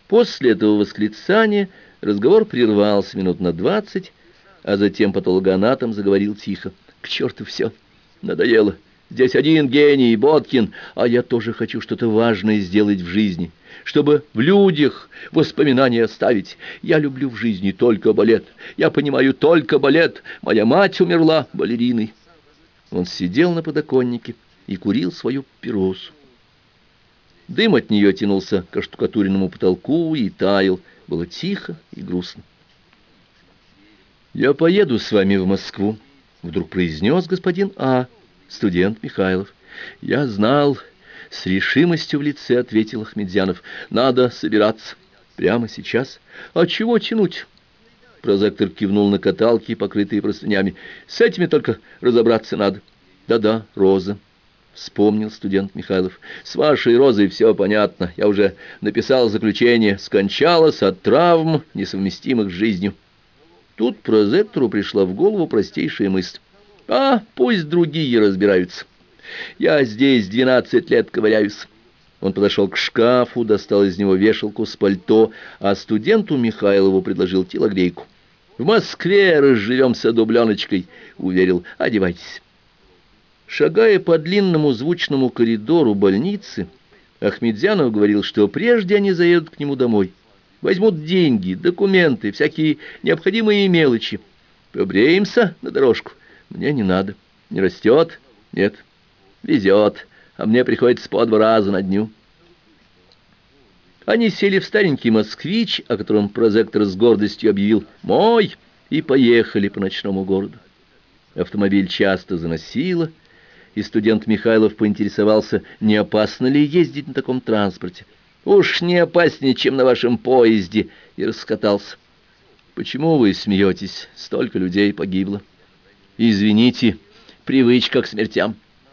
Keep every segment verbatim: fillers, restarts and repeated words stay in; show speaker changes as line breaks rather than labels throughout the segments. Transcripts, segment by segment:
После этого восклицания разговор прервался минут на двадцать, а затем патологоанатом заговорил тихо. «К черту все! Надоело! Здесь один гений, Боткин, а я тоже хочу что-то важное сделать в жизни, чтобы в людях воспоминания оставить. Я люблю в жизни только балет, я понимаю только балет. Моя мать умерла балериной». Он сидел на подоконнике и курил свою папиросу. Дым от нее тянулся к оштукатуренному потолку и таял. Было тихо и грустно. «Я поеду с вами в Москву», — вдруг произнес господин А., студент Михайлов. «Я знал», — с решимостью в лице ответил Ахмедзянов. «Надо собираться. Прямо сейчас. А чего тянуть?» Прозектор кивнул на каталки, покрытые простынями. «С этими только разобраться надо». «Да-да, Роза», — вспомнил студент Михайлов. «С вашей Розой все понятно. Я уже написал заключение. Скончалась от травм, несовместимых с жизнью». Тут прозектору пришла в голову простейшая мысль. «А, пусть другие разбираются. Я здесь двенадцать лет ковыряюсь». Он подошел к шкафу, достал из него вешалку с пальто, а студенту Михайлову предложил телогрейку. «В Москве разживемся дубленочкой», — уверил. «Одевайтесь». Шагая по длинному звучному коридору больницы, Ахмедзянов говорил, что прежде они заедут к нему домой. Возьмут деньги, документы, всякие необходимые мелочи. «Побреемся на дорожку?» «Мне не надо». «Не растет?» «Нет». «Везет, а мне приходится по два раза на дню». Они сели в старенький «Москвич», о котором прозектор с гордостью объявил «мой», и поехали по ночному городу. Автомобиль часто заносило, и студент Михайлов поинтересовался, не опасно ли ездить на таком транспорте. «Уж не опаснее, чем на вашем поезде», и раскатался. «Почему вы смеетесь? Столько людей погибло». «Извините, привычка к смертям».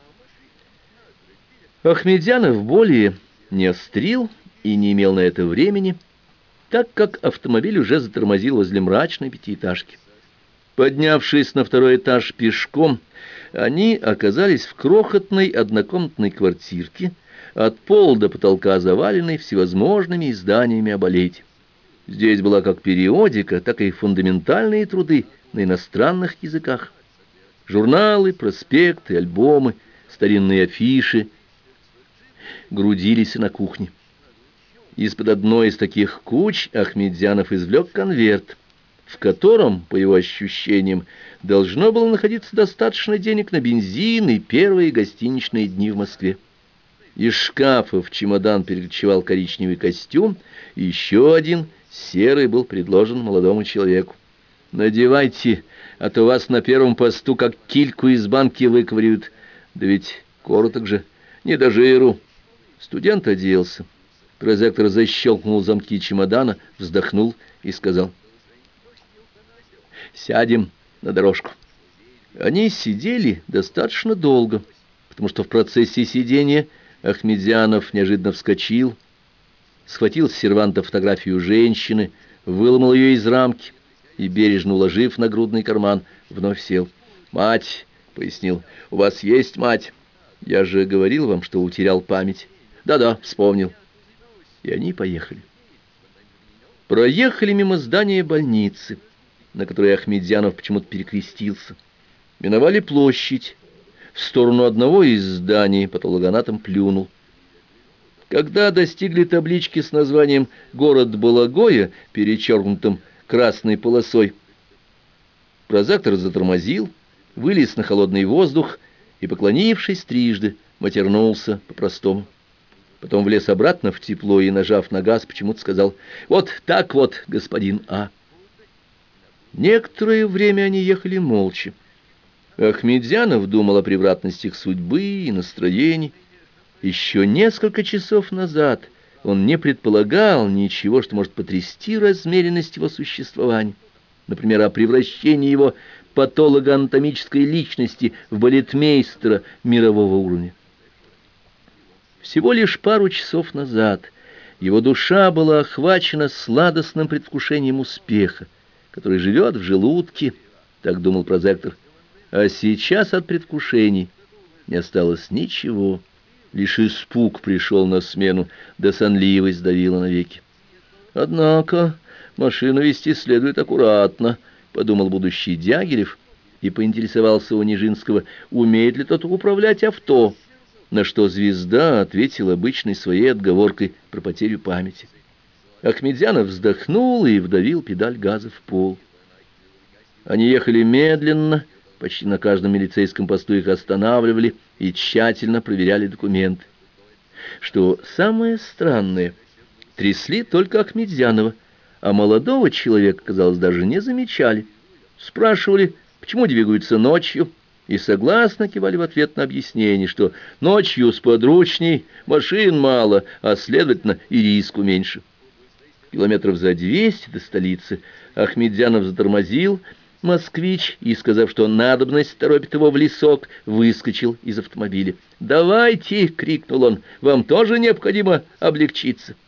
Ахмедзянов более не острил и не имел на это времени, так как автомобиль уже затормозил возле мрачной пятиэтажки. Поднявшись на второй этаж пешком, они оказались в крохотной однокомнатной квартирке, от пола до потолка заваленной всевозможными изданиями о балете. Здесь была как периодика, так и фундаментальные труды на иностранных языках. Журналы, проспекты, альбомы, старинные афиши грудились на кухне. Из-под одной из таких куч Ахмедзянов извлек конверт, в котором, по его ощущениям, должно было находиться достаточно денег на бензин и первые гостиничные дни в Москве. Из шкафа в чемодан перекочевал коричневый костюм, и еще один, серый, был предложен молодому человеку. «Надевайте, а то вас на первом посту как кильку из банки выковыряют. Да ведь короток же, не до жиру». Студент оделся. Прозектор защелкнул замки чемодана, вздохнул и сказал: «Сядем на дорожку». Они сидели достаточно долго, потому что в процессе сидения Ахмедзянов неожиданно вскочил, схватил с серванта фотографию женщины, выломал ее из рамки и, бережно уложив на грудный карман, вновь сел. «Мать», — пояснил, — «у вас есть мать?» «Я же говорил вам, что утерял память». «Да-да, вспомнил». И они поехали. Проехали мимо здания больницы, на которой Ахмедзянов почему-то перекрестился. Миновали площадь. В сторону одного из зданий патологоанатом плюнул. Когда достигли таблички с названием «Город Балагоя», перечеркнутым красной полосой, прозектор затормозил, вылез на холодный воздух и, поклонившись трижды, матернулся по-простому. Потом влез обратно в тепло и, нажав на газ, почему-то сказал: «Вот так вот, господин А». Некоторое время они ехали молча. Ахмедзянов думал о превратностях судьбы и настроений. Еще несколько часов назад он не предполагал ничего, что может потрясти размеренность его существования. Например, о превращении его патологоанатомической личности в балетмейстера мирового уровня. Всего лишь пару часов назад его душа была охвачена сладостным предвкушением успеха, который живет в желудке, так думал прозектор. А сейчас от предвкушений не осталось ничего, лишь испуг пришел на смену, да сонливость давила навеки. Однако машину вести следует аккуратно, — подумал будущий Дягилев и поинтересовался у Нижинского, умеет ли тот управлять авто, на что Звезда ответил обычной своей отговоркой про потерю памяти. Ахмедзянов вздохнул и вдавил педаль газа в пол. Они ехали медленно, почти на каждом милицейском посту их останавливали и тщательно проверяли документы. Что самое странное, трясли только Ахмедзянова, а молодого человека, казалось, даже не замечали. Спрашивали, почему двигаются ночью, и согласно кивали в ответ на объяснение, что ночью сподручней, машин мало, а, следовательно, и риску меньше. Километров за двести до столицы Ахмедзянов затормозил «Москвич» и, сказав, что надобность торопит его в лесок, выскочил из автомобиля. «Давайте!» — крикнул он. «Вам тоже необходимо облегчиться!»